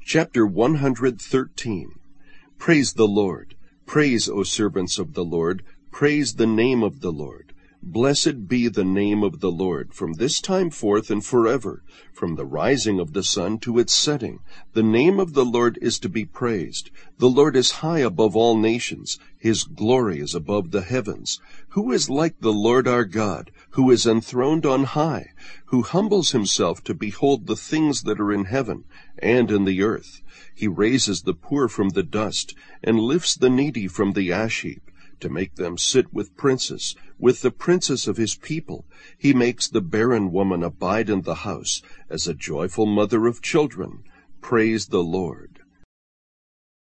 Chapter 113. Praise the Lord. Praise, O servants of the Lord. Praise the name of the Lord. Blessed be the name of the Lord, from this time forth and forever, from the rising of the sun to its setting. The name of the Lord is to be praised. The Lord is high above all nations. His glory is above the heavens. Who is like the Lord our God, who is enthroned on high, who humbles himself to behold the things that are in heaven and in the earth? He raises the poor from the dust and lifts the needy from the ash heap, to make them sit with princes, with the princes of his people. He makes the barren woman abide in the house, as a joyful mother of children. Praise the Lord.